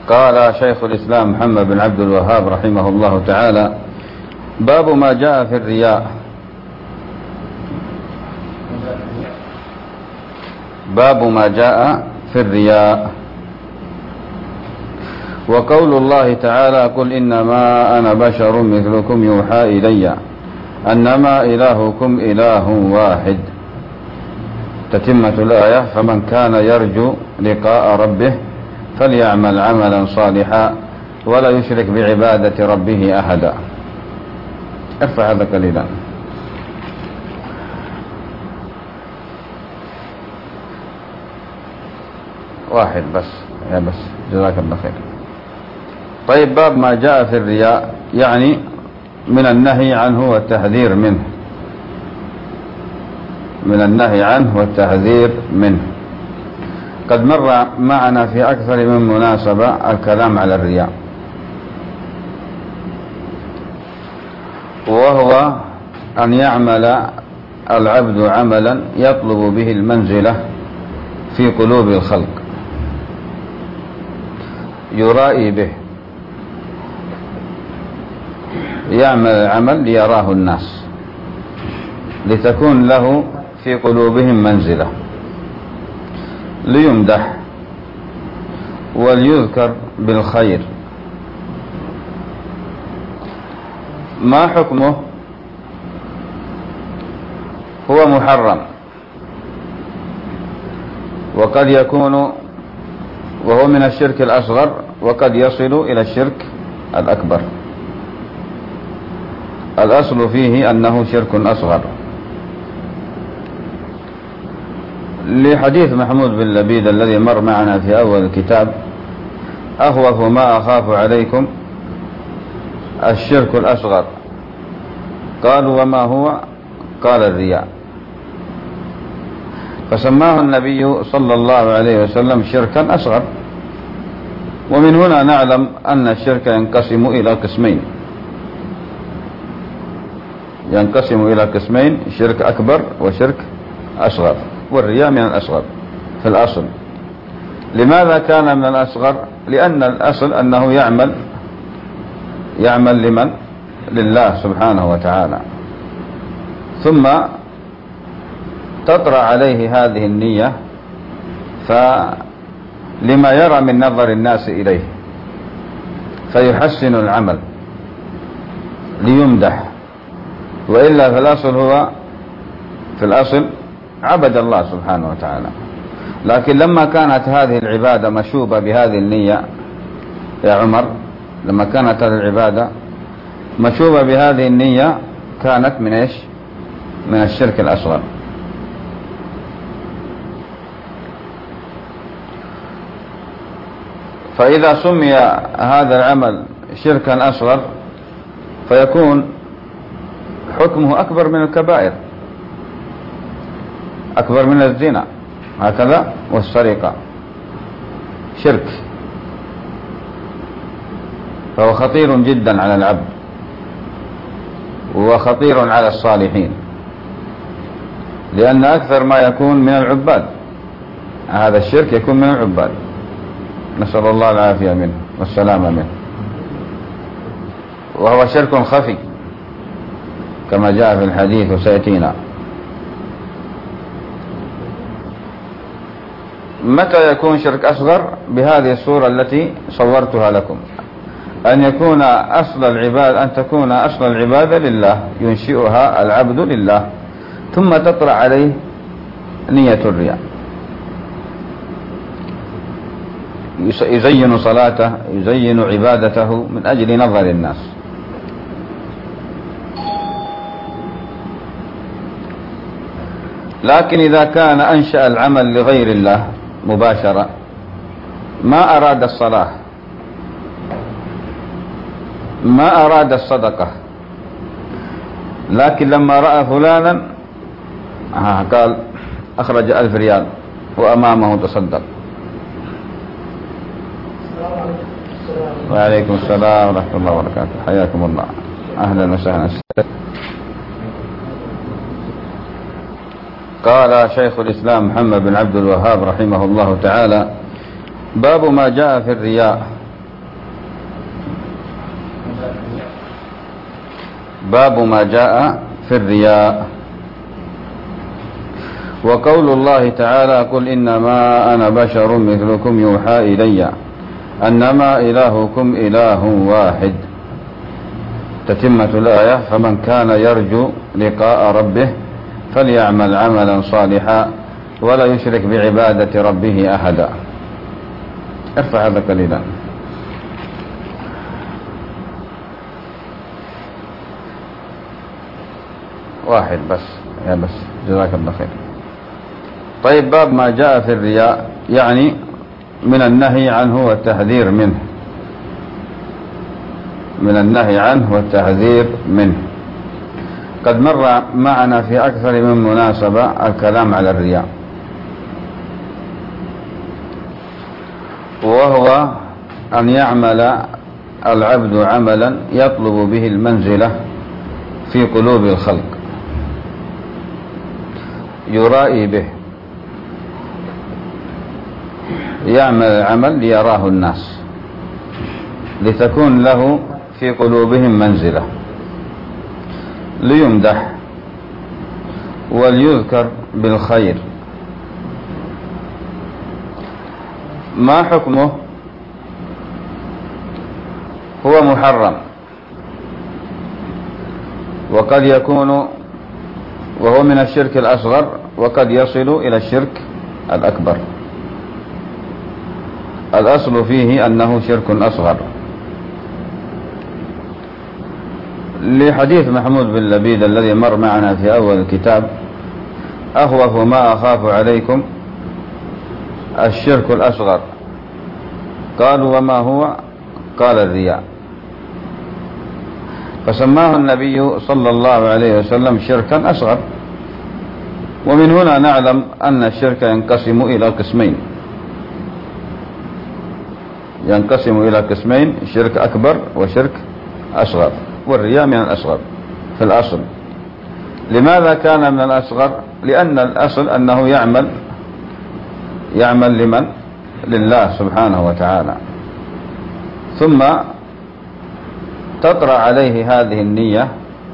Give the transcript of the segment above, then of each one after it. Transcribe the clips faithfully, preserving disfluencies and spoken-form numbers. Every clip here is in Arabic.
قال شيخ الإسلام محمد بن عبد الوهاب رحمه الله تعالى: باب ما جاء في الرياء. باب ما جاء في الرياء. وقول الله تعالى: قل إنما أنا بشر مثلكم يوحى إلي أنما إلهكم إله واحد. تتمة الآية: فمن كان يرجو لقاء ربه فليعمل عملا صالحا ولا يشرك بعبادة ربه أحدا. ارفع هذا قليلا. واحد بس يا بس جزاك الله خير. طيب، باب ما جاء في الرياء، يعني من النهي عنه والتحذير منه. من النهي عنه والتحذير منه. قد مر معنا في أكثر من مناسبة الكلام على الرياء، وهو أن يعمل العبد عملا يطلب به المنزلة في قلوب الخلق، يرائي به، يعمل العمل ليراه الناس، لتكون له في قلوبهم منزلة، ليمدح وليذكر بالخير. ما حكمه؟ هو محرم، وقد يكون وهو من الشرك الأصغر، وقد يصل إلى الشرك الأكبر. الأصل فيه أنه شرك أصغر، لحديث محمود بن لبيد الذي مر معنا في أول الكتاب: أخوف ما أخاف عليكم الشرك الأصغر. قالوا: وما هو؟ قال: الرياء. فسماه النبي صلى الله عليه وسلم شركا أصغر. ومن هنا نعلم أن الشرك ينقسم إلى قسمين، ينقسم إلى قسمين: شرك أكبر وشرك أصغر، والرياء من الأصغر في الأصل. لماذا كان من الأصغر؟ لأن الأصل أنه يعمل يعمل لمن؟ لله سبحانه وتعالى، ثم تطرأ عليه هذه النية فلما يرى من نظر الناس إليه، فيحسن العمل ليمدح. وإلا في الأصل هو في الأصل عبد الله سبحانه وتعالى. لكن لما كانت هذه العبادة مشوبة بهذه النية يا عمر، لما كانت هذه العبادة مشوبة بهذه النية كانت من إيش؟ من الشرك الأصغر. فإذا سمي هذا العمل شركا أصغر فيكون حكمه أكبر من الكبائر، أكبر من الزنا هكذا والسرقة، شرك. فهو خطير جدا على العبد، وخطير على الصالحين، لأن أكثر ما يكون من العباد، هذا الشرك يكون من العباد، نسأل الله العافية منه والسلامة منه. وهو شرك خفي كما جاء في الحديث وسيأتينا. متى يكون شرك أصغر؟ بهذه الصورة التي صورتها لكم، أن يكون أصل العبادة أن تكون أصل العبادة لله، ينشئها العبد لله، ثم تطرأ عليه نية الرياء، يزين صلاته، يزين عبادته من أجل نظر الناس. لكن إذا كان أنشأ العمل لغير الله مباشرة، ما أراد الصلاة، ما أراد الصدقة، لكن لما رأى فلانا قال أخرج ألف ريال وأمامه تصدق. وعليكم السلام ورحمة الله وبركاته، حياكم الله، أهلا وسهلا. قال شيخ الإسلام محمد بن عبد الوهاب رحمه الله تعالى: باب ما جاء في الرياء. باب ما جاء في الرياء. وقول الله تعالى قل إنما أنا بشر مثلكم يوحى إلي أنما إلهكم إله واحد. تتمة الآية فمن كان يرجو لقاء ربه فليعمل عملا صالحا ولا يشرك بعبادة ربه أحدا. ارفع هذا قليلا. واحد بس يا بس جزاك الله خير. طيب باب ما جاء في الرياء يعني من النهي عنه والتحذير منه من النهي عنه والتحذير منه. قد مر معنا في أكثر من مناسبة الكلام على الرياء، وهو أن يعمل العبد عملا يطلب به المنزلة في قلوب الخلق، يرائي به، يعمل العمل ليراه الناس لتكون له في قلوبهم منزلة، ليمدح وليذكر بالخير. ما حكمه؟ هو محرم، وقد يكون وهو من الشرك الأصغر، وقد يصل إلى الشرك الأكبر. الأصل فيه أنه شرك أصغر، لحديث محمود بن لبيد الذي مر معنا في أول الكتاب: أخوف ما أخاف عليكم الشرك الأصغر. قالوا وما هو؟ قال الرياء. فسماه النبي صلى الله عليه وسلم شركا أصغر. ومن هنا نعلم أن الشرك ينقسم إلى قسمين ينقسم إلى قسمين شرك أكبر وشرك أصغر، والرياء من الأصغر في الأصل. لماذا كان من الأصغر؟ لأن الأصل أنه يعمل يعمل لمن؟ لله سبحانه وتعالى، ثم تطرأ عليه هذه النية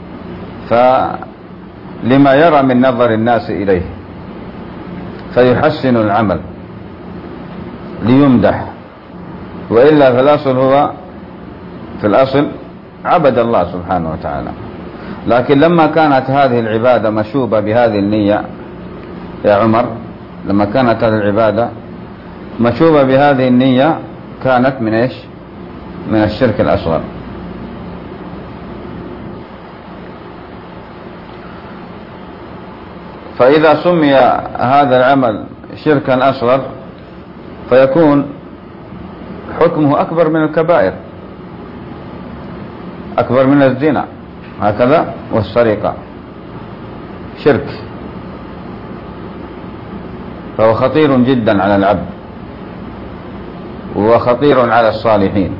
فلما يرى من نظر الناس إليه فيحسن العمل ليمدح. وإلا في الأصل هو في الأصل عبد الله سبحانه وتعالى. لكن لما كانت هذه العبادة مشوبة بهذه النية يا عمر، لما كانت هذه العبادة مشوبة بهذه النية كانت من إيش؟ من الشرك الأصغر. فإذا سمي هذا العمل شركا أصغر فيكون حكمه أكبر من الكبائر، أكبر من الزنا هكذا والسرقة، شرك. فهو خطير جدا على العبد وخطير على الصالحين،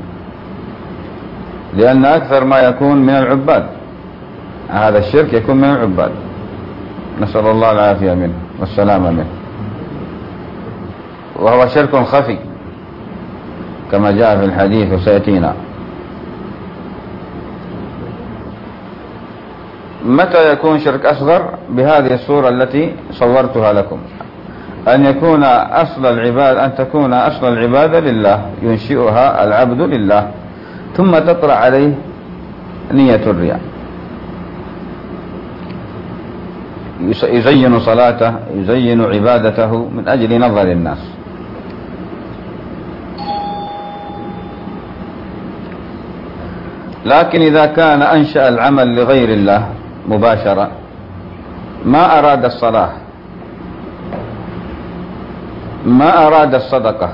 لأن أكثر ما يكون من العباد، هذا الشرك يكون من العباد، نسأل الله العافية منه والسلامة منه. وهو شرك خفي كما جاء في الحديث وسيأتينا. متى يكون شرك أصغر؟ بهذه الصورة التي صورتها لكم، أن يكون أصل العبادة أن تكون أصل العبادة لله، ينشئها العبد لله، ثم تطرأ عليه نية الرياء، يزين صلاته، يزين عبادته من أجل نظر الناس. لكن إذا كان أنشأ العمل لغير الله مباشرة، ما أراد الصلاة، ما أراد الصدقة،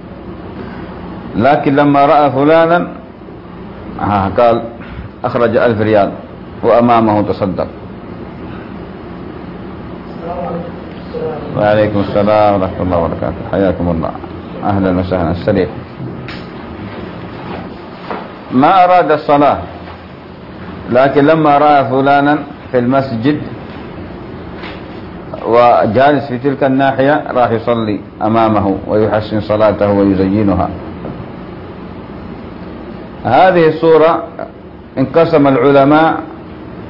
لكن لما رأى فلانا قال أخرج ألف ريال وأمامه تصدق. وعليكم السلام ورحمة الله وبركاته، حياكم الله، أهلا وسهلا. السليم ما أراد الصلاة، لكن لما رأى فلانا في المسجد وجالس في تلك الناحية راح يصلي أمامه ويحسن صلاته ويزينها. هذه الصورة انقسم العلماء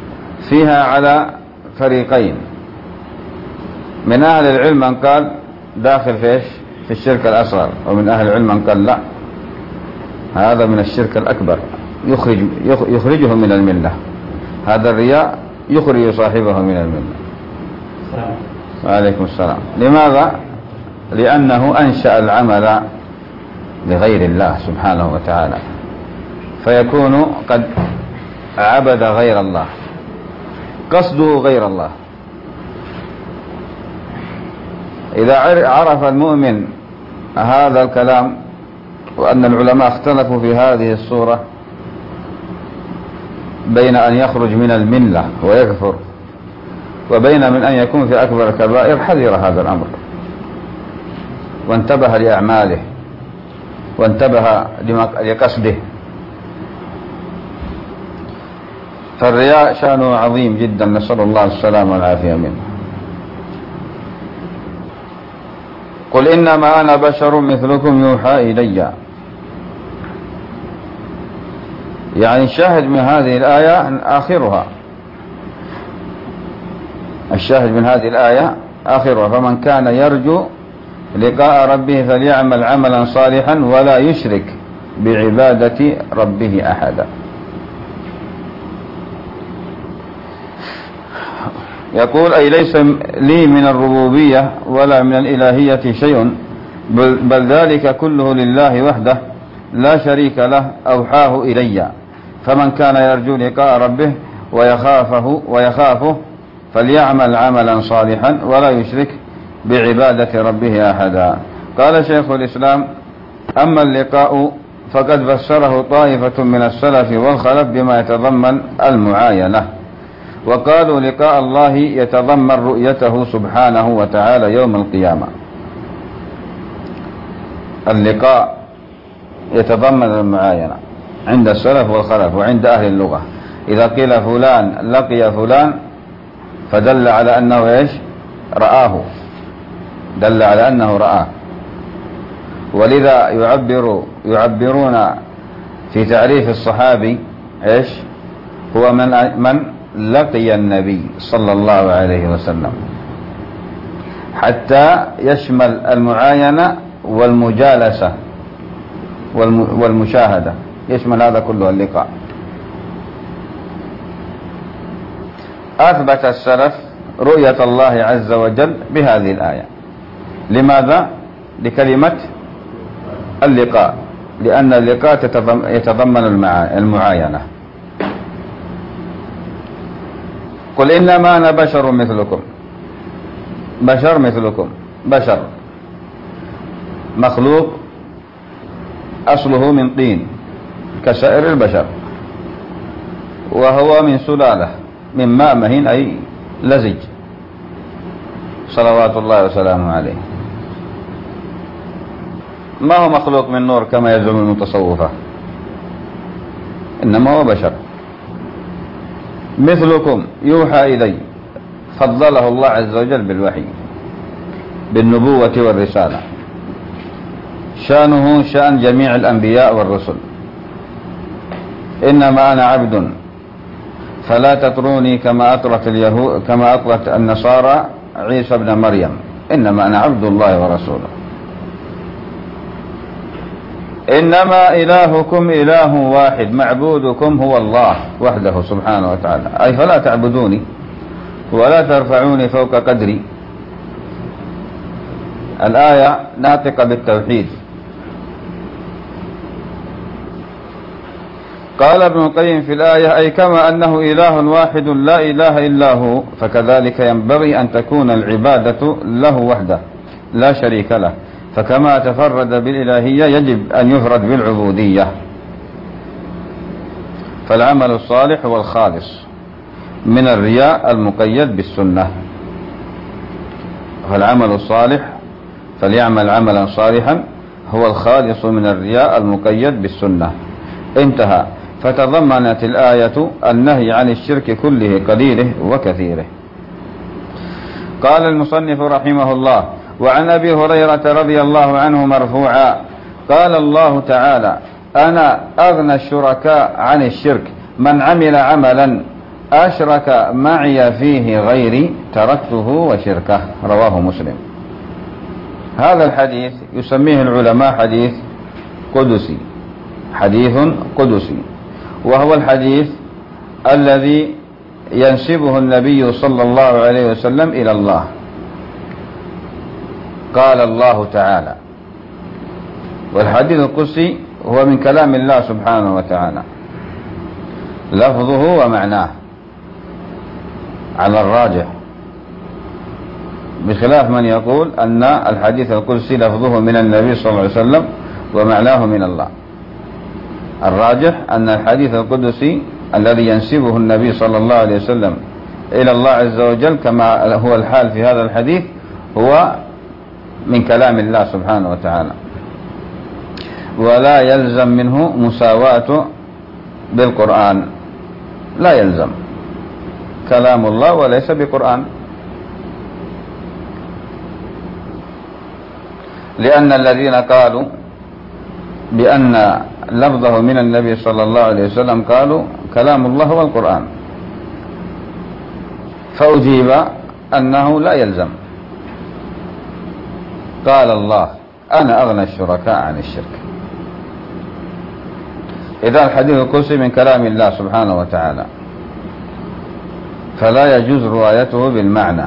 فيها على فريقين. من أهل العلم من قال داخل في إيش؟ في الشرك الأصغر، ومن أهل العلم من قال لا، هذا من الشرك الأكبر يخرج يخرجه من الملة. هذا الرياء يخرج صاحبه من الملة. وعليكم السلام. لماذا؟ لأنه أنشأ العمل لغير الله سبحانه وتعالى، فيكون قد عبد غير الله، قصده غير الله. إذا عرف المؤمن هذا الكلام، وأن العلماء اختلفوا في هذه الصورة بين أن يخرج من الملة ويكفر وبين من أن يكون في أكبر الكبائر، حذر هذا الأمر وانتبه لأعماله وانتبه لقصده. فالرياء شأنه عظيم جدا، نسأل الله السلامة والعافية منه. قل إنما أنا بشر مثلكم يوحى إلي. يعني الشاهد من هذه الآية آخرها، الشاهد من هذه الآية آخرها: فمن كان يرجو لقاء ربه فليعمل عملا صالحا ولا يشرك بعبادة ربه أحدا. يقول: أي ليس لي من الربوبية ولا من الإلهية شيء، بل, بل ذلك كله لله وحده لا شريك له، أوحاه إلي. فمن كان يرجو لقاء ربه ويخافه, ويخافه فليعمل عملا صالحا ولا يشرك بعبادة ربه أحدا. قال شيخ الإسلام: أما اللقاء فقد فسره طائفة من السلف والخلف بما يتضمن المعاينة، وقالوا لقاء الله يتضمن رؤيته سبحانه وتعالى يوم القيامة. اللقاء يتضمن المعاينة عند السلف والخلف وعند أهل اللغة. إذا قيل فلان لقي فلان فدل على أنه إيش؟ رآه، دل على أنه رآه. ولذا يعبر يعبرون في تعريف الصحابي إيش؟ هو من من لقي النبي صلى الله عليه وسلم، حتى يشمل المعاينة والمجالسة والمشاهدة، يشمل هذا كله اللقاء. أثبت السلف رؤية الله عز وجل بهذه الآية. لماذا؟ لكلمة اللقاء، لأن اللقاء يتضمن المعاينة. قل إنما أنا بشر مثلكم. بشر مثلكم، بشر مخلوق أصله من طين كسائر البشر، وهو من سلالة من ماء مهين أي لزج، صلوات الله وسلامه عليه. ما هو مخلوق من نور كما يزعم المتصوفة، إنما هو بشر مثلكم يوحى إلي. فضله الله عز وجل بالوحي، بالنبوة والرسالة. شأنه شأن جميع الأنبياء والرسل. إنما أنا عبد فلا تطروني كما أطرت اليهود كما أطرت النصارى عيسى ابن مريم، إنما أنا عبد الله ورسوله. إنما إلهكم إله واحد، معبودكم هو الله وحده سبحانه وتعالى. أي فلا تعبدوني ولا ترفعوني فوق قدري. الآية ناطقة بالتوحيد. قال ابن القيم في الآية: أي كما أنه إله واحد لا إله إلا هو، فكذلك ينبغي أن تكون العبادة له وحده لا شريك له. فكما تفرد بالإلهية يجب أن يفرد بالعبودية. فالعمل الصالح هو الخالص من الرياء المقيد بالسنة. فالعمل الصالح فليعمل عملا صالحا هو الخالص من الرياء المقيد بالسنة. انتهى. فتضمنت الآية النهي عن الشرك كله قليله وكثيره. قال المصنف رحمه الله: وعن أبي هريرة رضي الله عنه مرفوعا قال الله تعالى: أنا أغنى الشركاء عن الشرك من عمل عملا أشرك معي فيه غيري تركته وشركه، رواه مسلم. هذا الحديث يسميه العلماء حديث قدسي، حديث قدسي، وهو الحديث الذي ينسبه النبي صلى الله عليه وسلم إلى الله. قال الله تعالى، والحديث القدسي هو من كلام الله سبحانه وتعالى لفظه ومعناه على الراجح، بخلاف من يقول أن الحديث القدسي لفظه من النبي صلى الله عليه وسلم ومعناه من الله. الراجح أن الحديث القدسي الذي ينسبه النبي صلى الله عليه وسلم إلى الله عز وجل كما هو الحال في هذا الحديث هو من كلام الله سبحانه وتعالى، ولا يلزم منه مساواته بالقرآن، لا يلزم، كلام الله وليس بقرآن، لأن الذين قالوا بأن لفظه من النبي صلى الله عليه وسلم قالوا كلام الله هو القرآن، فأجيب أنه لا يلزم. قال الله أنا أغنى الشركاء عن الشرك. إذا الحديث القدسي من كلام الله سبحانه وتعالى، فلا يجوز روايته بالمعنى،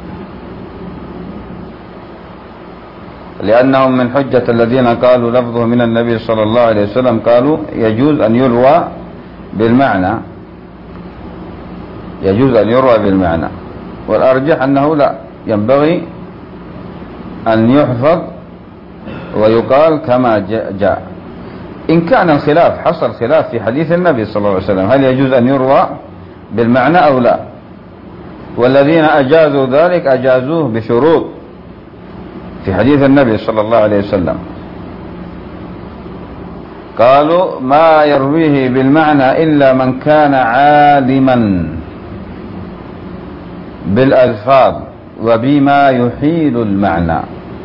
لأنهم من حجة الذين قالوا لفظه من النبي صلى الله عليه وسلم قالوا يجوز أن يروى بالمعنى، يجوز أن يروى بالمعنى، والأرجح أنه لا، ينبغي أن يحفظ ويقال كما جاء. إن كان الخلاف حصل خلاف في حديث النبي صلى الله عليه وسلم هل يجوز أن يروى بالمعنى أو لا، والذين أجازوا ذلك أجازوه بشروط في حديث النبي صلى الله عليه وسلم، قالوا ما يرويه بالمعنى إلا من كان عالما بالألفاظ وبما يحيل المعنى،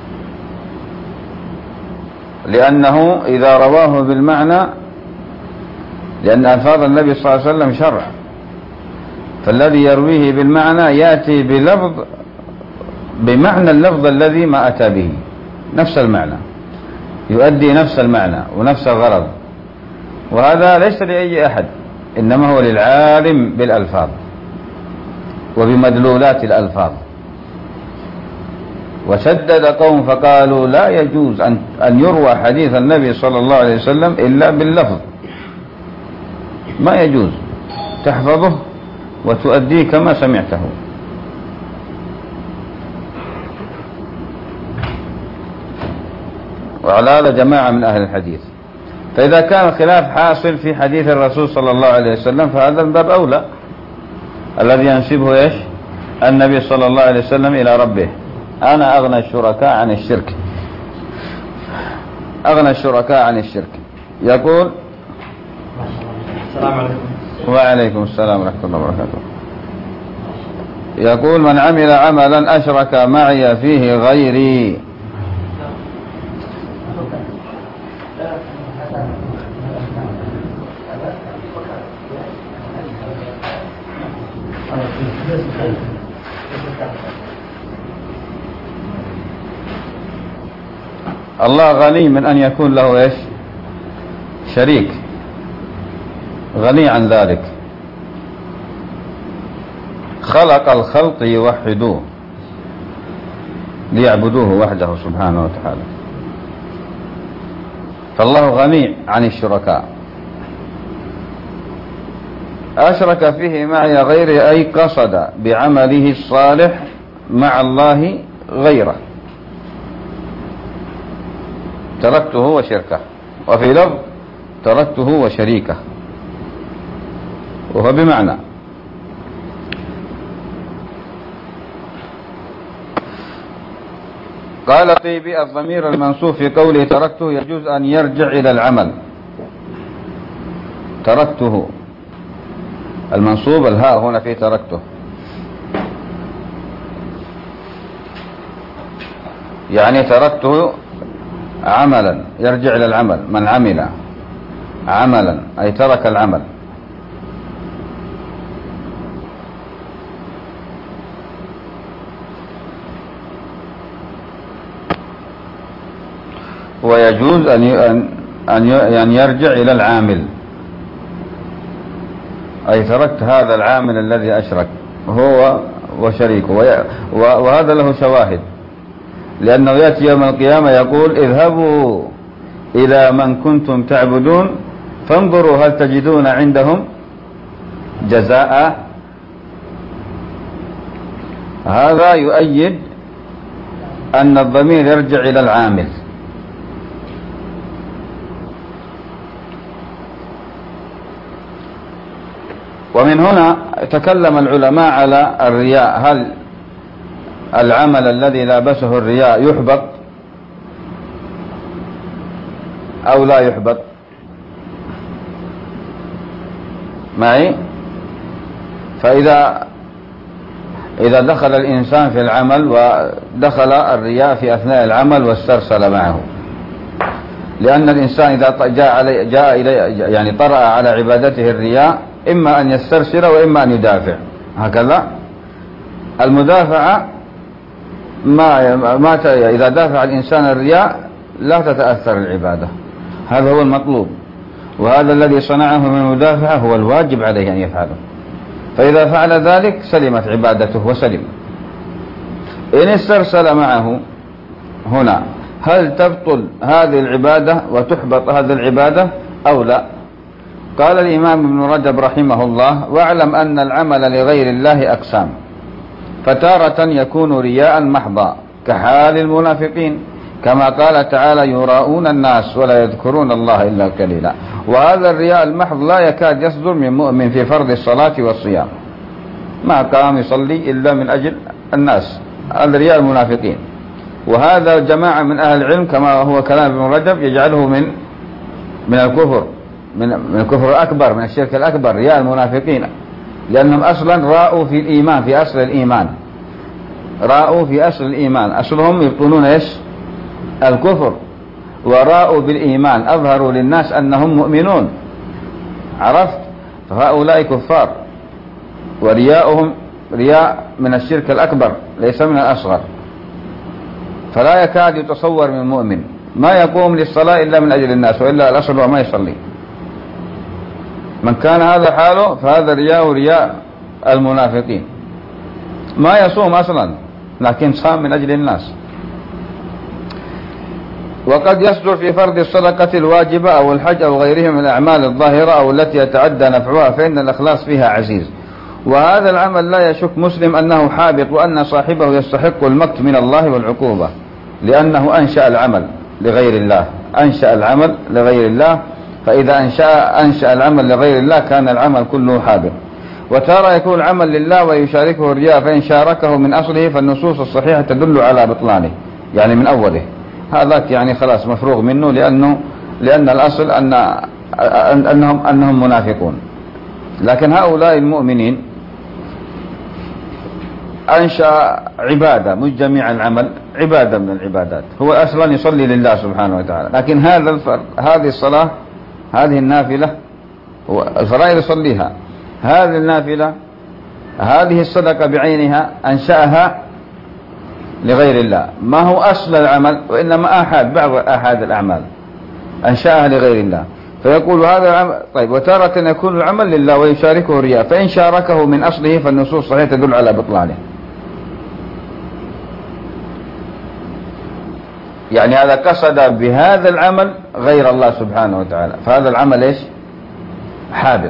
لأنه إذا رواه بالمعنى، لأن ألفاظ النبي صلى الله عليه وسلم شرع، فالذي يرويه بالمعنى يأتي بلفظ بمعنى اللفظ الذي ما أتى به، نفس المعنى، يؤدي نفس المعنى ونفس الغرض، وهذا ليس لأي أحد، إنما هو للعالم بالألفاظ وبمدلولات الألفاظ. وشدد قوم فقالوا لا يجوز أن أن يروى حديث النبي صلى الله عليه وسلم إلا باللفظ، ما يجوز، تحفظه وتؤديه كما سمعته. وعلى هذا جماعة من أهل الحديث. فإذا كان الخلاف حاصل في حديث الرسول صلى الله عليه وسلم فهذا من باب أولى، الذي ينسبه إيش؟ النبي صلى الله عليه وسلم إلى ربه، أنا أغنى الشركاء عن الشرك، أغنى الشركاء عن الشرك. يقول السلام عليكم. وعليكم السلام ورحمة الله وبركاته. يقول من عمل عملا أشرك معي فيه غيري، الله غني من أن يكون له إيش؟ شريك، غني عن ذلك، خلق الخلق يوحدوه ليعبدوه وحده سبحانه وتعالى، فالله غني عن الشركاء. أشرك فيه معي غيري، أي قصد بعمله الصالح مع الله غيره، تركته وشركه، وفي لفظ تركته وشريكه، وهو بمعنى. قال الطيبي الضمير المنصوب في قوله تركته يجوز أن يرجع إلى العمل، تركته المنصوب الهاء هنا في تركته، يعني تركته عملا، يرجع إلى العمل، من عمل عملا أي ترك العمل. ويجوز أن أن يرجع إلى العامل، أي تركت هذا العامل الذي أشرك هو وشريكه، وهذا له شواهد، لأنه يأتي يوم القيامة يقول اذهبوا إلى من كنتم تعبدون فانظروا هل تجدون عندهم جزاء. هذا يؤيد أن الضمير يرجع إلى العامل. ومن هنا تكلم العلماء على الرياء، هل العمل الذي لابسه الرياء يحبط أو لا يحبط؟ معي؟ فإذا إذا دخل الإنسان في العمل ودخل الرياء في أثناء العمل واسترسل معه، لأن الإنسان إذا جاء علي جاء إلي يعني طرأ على عبادته الرياء إما أن يسترسل وإما أن يدافع، هكذا. المدافعة ما ما إذا دافع الإنسان الرياء لا تتأثر العبادة، هذا هو المطلوب، وهذا الذي صنعه من المدافعة هو الواجب عليه أن يفعله، فإذا فعل ذلك سلمت عبادته وسلم. إن استرسل معه هنا هل تبطل هذه العبادة وتحبط هذه العبادة أو لا؟ قال الإمام ابن رجب رحمه الله: واعلم أن العمل لغير الله أقسام، فتارة يكون رياء محضا كحال المنافقين، كما قال تعالى: يراؤون الناس ولا يذكرون الله إلا قليلا. وهذا الرياء المحض لا يكاد يصدر من مؤمن في فرض الصلاة والصيام، ما قام يصلي إلا من أجل الناس، هذا رياء المنافقين. وهذا جماعة من أهل العلم كما هو كلام ابن رجب يجعله من من الكفر، من من الكفر الأكبر، من الشرك الأكبر، رياء المنافقين، لأنهم أصلا راءوا في الإيمان، في أصل الإيمان، راءوا في أصل الإيمان، أصلهم يبطنون إيش؟ الكفر، وراءوا بالإيمان، أظهروا للناس أنهم مؤمنون، عرفت؟ فهؤلاء كفار، ورياؤهم رياء من الشرك الأكبر ليس من الأصغر، فلا يكاد يتصور من مؤمن ما يقوم للصلاة إلا من أجل الناس، وإلا الأصل وما يصلي. من كان هذا حاله فهذا رياء رياء المنافقين، ما يصوم أصلا لكن صام من أجل الناس. وقد يصدر في فرض الصدقة الواجبة أو الحج أو غيرها من الأعمال الظاهرة أو التي يتعدى نفعها، فإن الإخلاص فيها عزيز، وهذا العمل لا يشك مسلم أنه حابط، وأن صاحبه يستحق المقت من الله والعقوبة، لأنه أنشأ العمل لغير الله، أنشأ العمل لغير الله، فإذا أنشأ, أنشأ العمل لغير الله كان العمل كله حابط. وترى يكون العمل لله ويشاركه الرياء، فإن شاركه من أصله فالنصوص الصحيحة تدل على بطلانه، يعني من أوله، هذاك يعني خلاص مفروغ منه، لأنه لأن الأصل أن أنهم أنهم منافقون. لكن هؤلاء المؤمنين أنشأ عبادة، مش جميع العمل، عبادة من العبادات، هو أصلا يصلي لله سبحانه وتعالى، لكن هذا الفرق، هذه الصلاة، هذه النافلة، هو الفرائض يصليها، هذه النافلة، هذه الصدقة بعينها أنشأها لغير الله، ما هو أصل العمل، وإنما آحاد، بعض آحاد الأعمال أنشأها لغير الله، فيقول هذا العمل. طيب، وتارة يكون العمل لله ويشاركه الرياء، فإن شاركه من أصله فالنصوص صحيحة تدل على بطلانه. يعني هذا قصد بهذا العمل غير الله سبحانه وتعالى، فهذا العمل إيش؟ حابط.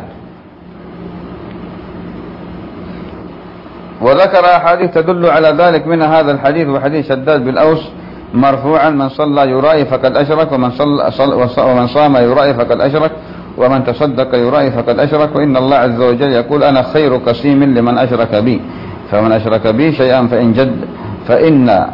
وذكر أحاديث تدل على ذلك، منها هذا الحديث وحديث شداد بن أوس مرفوعا: من صلى يرائي فقد أشرك، ومن صلى ومن صام يرائي فقد أشرك، ومن تصدق يرائي فقد أشرك، وإن الله عز وجل يقول: أنا خير قسيم لمن أشرك بي، فمن أشرك بي شيئا فإن جد فإن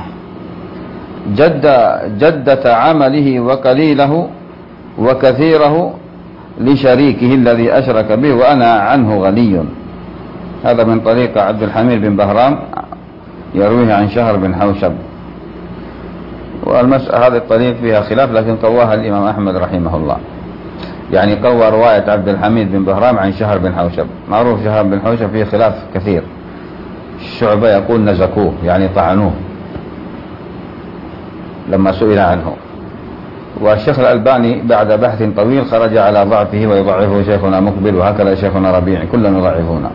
جد جدة عمله وقليله وكثيره لشريكه الذي أشرك به، وأنا عنه غني. هذا من طريق عبد الحميد بن بهرام يرويه عن شهر بن حوشب. والمسألة هذه الطريق فيها خلاف، لكن قواها الإمام أحمد رحمه الله، يعني قوى رواية عبد الحميد بن بهرام عن شهر بن حوشب. معروف شهر بن حوشب فيه خلاف كثير، الشعبة يقول نزكوه، يعني طعنوه لما سئل عنه، والشيخ الألباني بعد بحث طويل خرج على ضعفه ويضعفه شيخنا مقبل، وهكذا شيخنا ربيع، كلهم يضعفون.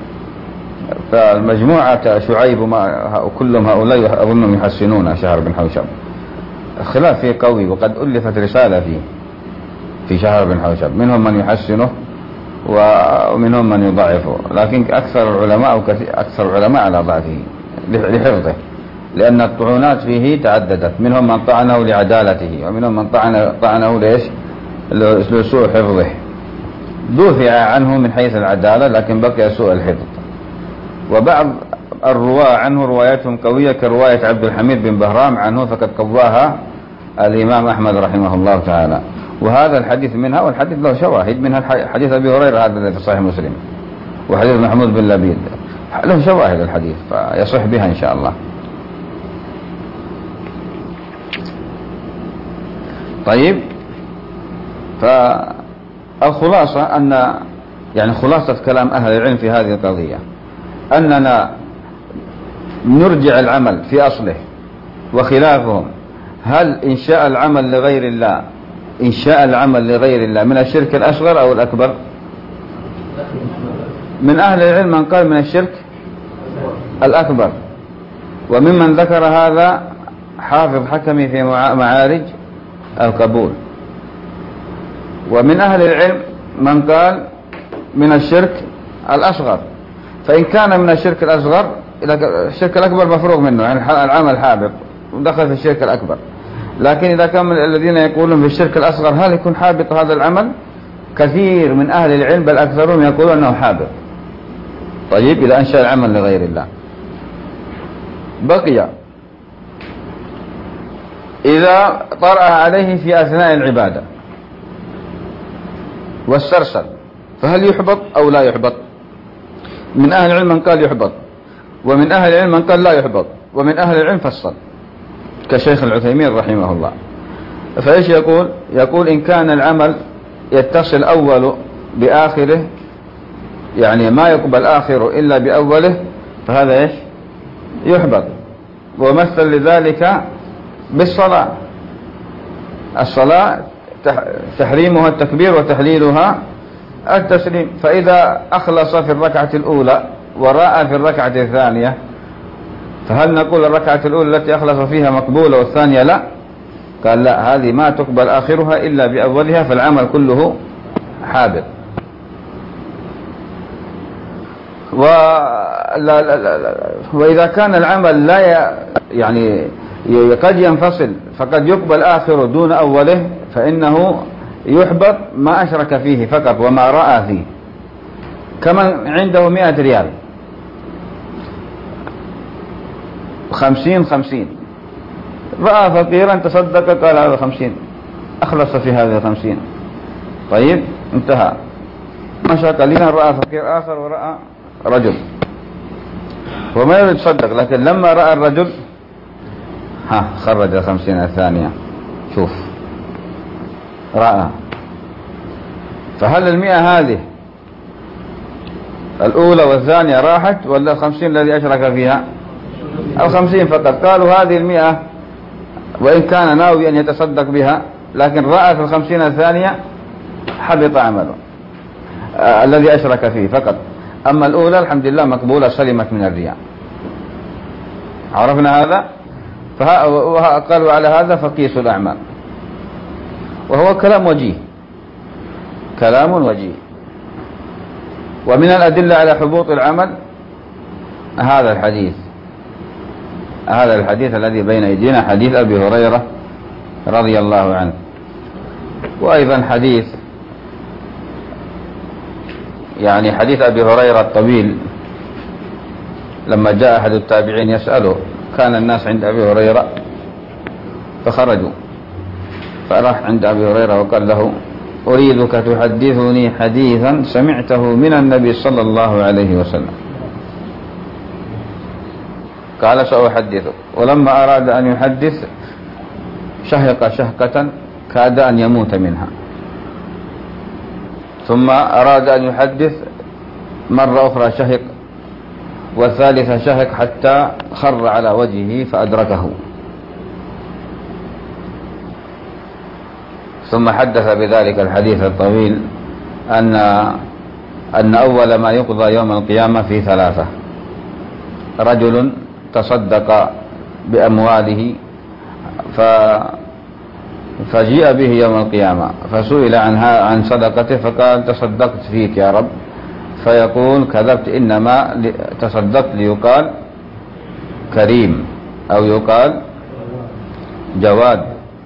فالمجموعة شعيب وما كلهم هؤلاء أظنهم يحسنون شهر بن حوشب. الخلاف فيه قوي، وقد ألفت رسالة فيه في شهر بن حوشب، منهم من يحسنه ومنهم من يضعفه، لكن أكثر العلماء أكثر العلماء على ضعفه لحفظه، لأن الطعونات فيه تعددت، منهم من طعنه لعدالته، ومنهم من طعنه, طعنه ليش لسوء حفظه. دفع عنه من حيث العدالة لكن بقي سوء الحفظ. وبعض الرواة عنه رواياتهم قوية كرواية عبد الحميد بن بهرام عنه، فقد قواها الإمام أحمد رحمه الله تعالى. وهذا الحديث منها، والحديث له شواهد، منها حديث أبي هريرة هذا في صحيح مسلم، وحديث محمود بن لبيد له شواهد الحديث، فيصح بها إن شاء الله. طيب، فالخلاصة أن يعني خلاصة كلام أهل العلم في هذه القضية أننا نرجع العمل في أصله، وخلافهم هل إنشاء العمل لغير الله إنشاء العمل لغير الله من الشرك الأصغر أو الأكبر؟ من أهل العلم من قال من الشرك الأكبر، وممن ذكر هذا حافظ حكمي في معارج القبول. ومن أهل العلم من قال من الشرك الأصغر. فإن كان من الشرك الأصغر، الشرك الأكبر مفروغ منه، يعني العمل حابط ودخل في الشرك الأكبر. لكن إذا كان من الذين يقولون في الشرك الأصغر هل يكون حابط هذا العمل؟ كثير من أهل العلم بل أكثرهم يقولون أنه حابط. طيب، إذا أنشأ العمل لغير الله. بقي إذا طرأ عليه في أثناء العبادة واسترسل، فهل يحبط أو لا يحبط؟ من أهل العلم من قال يحبط، ومن أهل العلم من قال لا يحبط، ومن أهل العلم فصل كشيخ العثيمين رحمه الله. فإيش يقول؟ يقول إن كان العمل يتصل أوله بآخره، يعني ما يقبل آخره إلا بأوله، فهذا إيش؟ يحبط. ومثل لذلك بالصلاة. الصلاة تحريمها التكبير وتحليلها التسليم، فإذا أخلص في الركعة الأولى ورأى في الركعة الثانية، فهل نقول الركعة الأولى التي أخلص فيها مقبولة والثانية لا؟ قال لا، هذه ما تقبل آخرها إلا بأولها، فالعمل كله حابط. و... لا لا لا. وإذا كان العمل لا ي... يعني قد ينفصل فقد يقبل آخره دون أوله، فإنه يحبط ما أشرك فيه فقط وما رأى فيه. كمن عنده مئة ريال، خمسين خمسين، رأى فقيرا تصدق قال هذا خمسين، أخلص في هذه الخمسين. طيب، انتهى. مشى قليلا رأى فقير آخر ورأى رجل، وما يريد يتصدق، لكن لما رأى الرجل ها خرج الخمسين الثانية. شوف، رأى. فهل المئة هذه الأولى والثانية راحت، ولا الخمسين الذي أشرك فيها؟ الخمسين فقط. قالوا هذه المئة وإن كان ناوي أن يتصدق بها، لكن رأى في الخمسين الثانية حبط عمله آه الذي أشرك فيه فقط. أما الأولى الحمد لله مقبولة، سلمت من الرياء. عرفنا هذا؟ فقالوا على هذا فقيسوا الأعمال، وهو كلام وجيه، كلام وجيه. ومن الأدلة على حبوط العمل هذا الحديث هذا الحديث الذي بين أيدينا، حديث أبي هريرة رضي الله عنه. وأيضا حديث يعني حديث أبي هريرة الطويل، لما جاء أحد التابعين يسأله، كان الناس عند أبي هريرة فخرجوا، فراح عند أبي هريرة وقال له أريدك تحدثني حديثا سمعته من النبي صلى الله عليه وسلم. قال سأحدثك. ولما أراد أن يحدث شهق شهقة كاد أن يموت منها، ثم أراد أن يحدث مرة أخرى شهق، والثالثة شهق حتى خر على وجهه فأدركه. ثم حدث بذلك الحديث الطويل أن أن أول ما يقضى يوم القيامة في ثلاثة: رجل تصدق بأمواله ف فجيء به يوم القيامة فسئل عنها عن صدقته فقال: تصدقت فيك يا رب. فيقول: كذبت، إنما تصدقت ليقال كريم أو يقال جواد،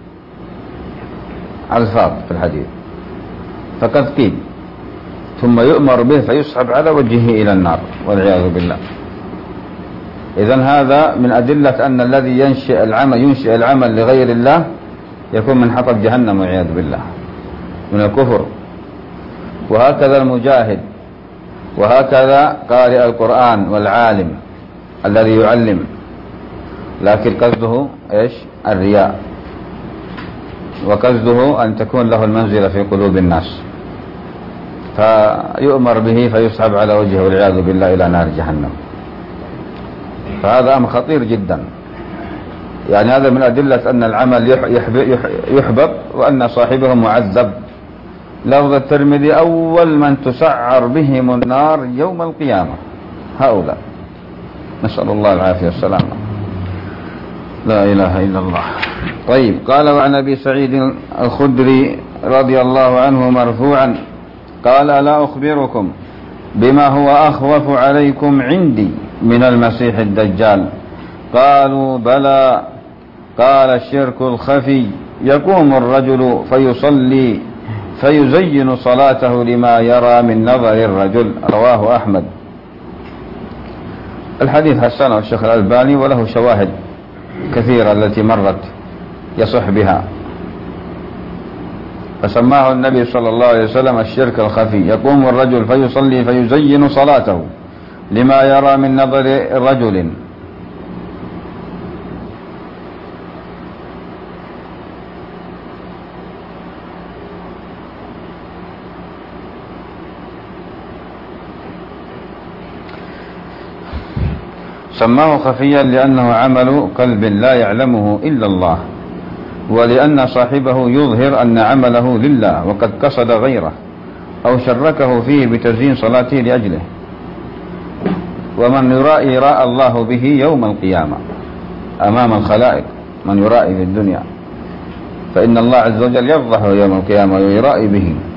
ألفاظ في الحديث، فقد قيل. ثم يؤمر به فيسحب على وجهه إلى النار والعياذ بالله. إذن هذا من أدلة أن الذي ينشئ العمل ينشئ العمل لغير الله يكون من حطب جهنم والعياذ بالله، من الكفر. وهكذا المجاهد، وهكذا قارئ القرآن والعالم الذي يعلم، لكن قصده إيش؟ الرياء، وقصده أن تكون له المنزلة في قلوب الناس، فيؤمر به فيسحب على وجهه والعياذ بالله إلى نار جهنم. فهذا أمر خطير جدا. يعني هذا من أدلة أن العمل يحبط وأن صاحبه معذب. لفظ الترمذي: أول من تسعر بهم النار يوم القيامة هؤلاء، نسأل الله العافية والسلامة. لا إله إلا الله. طيب، قال: وعن أبي سعيد الخدري رضي الله عنه مرفوعا قال: ألا أخبركم بما هو أخوف عليكم عندي من المسيح الدجال؟ قالوا: بلى. قال: الشرك الخفي، يقوم الرجل فيصلي فيزين صلاته لما يرى من نظر الرجل. رواه أحمد. الحديث حسنه الشيخ الألباني، وله شواهد كثيرة التي مرت يصح بها. فسماه النبي صلى الله عليه وسلم الشرك الخفي، يقوم الرجل فيصلي فيزين صلاته لما يرى من نظر رجل. سماه خفيا لأنه عمل قلب لا يعلمه إلا الله، ولأن صاحبه يظهر أن عمله لله وقد قصد غيره أو شركه فيه بتزيين صلاته لأجله. ومن يرائي راى الله به يوم القيامة أمام الخلائق، من يرائي في الدنيا فإن الله عز وجل يفضحه يوم القيامة ويرائي به.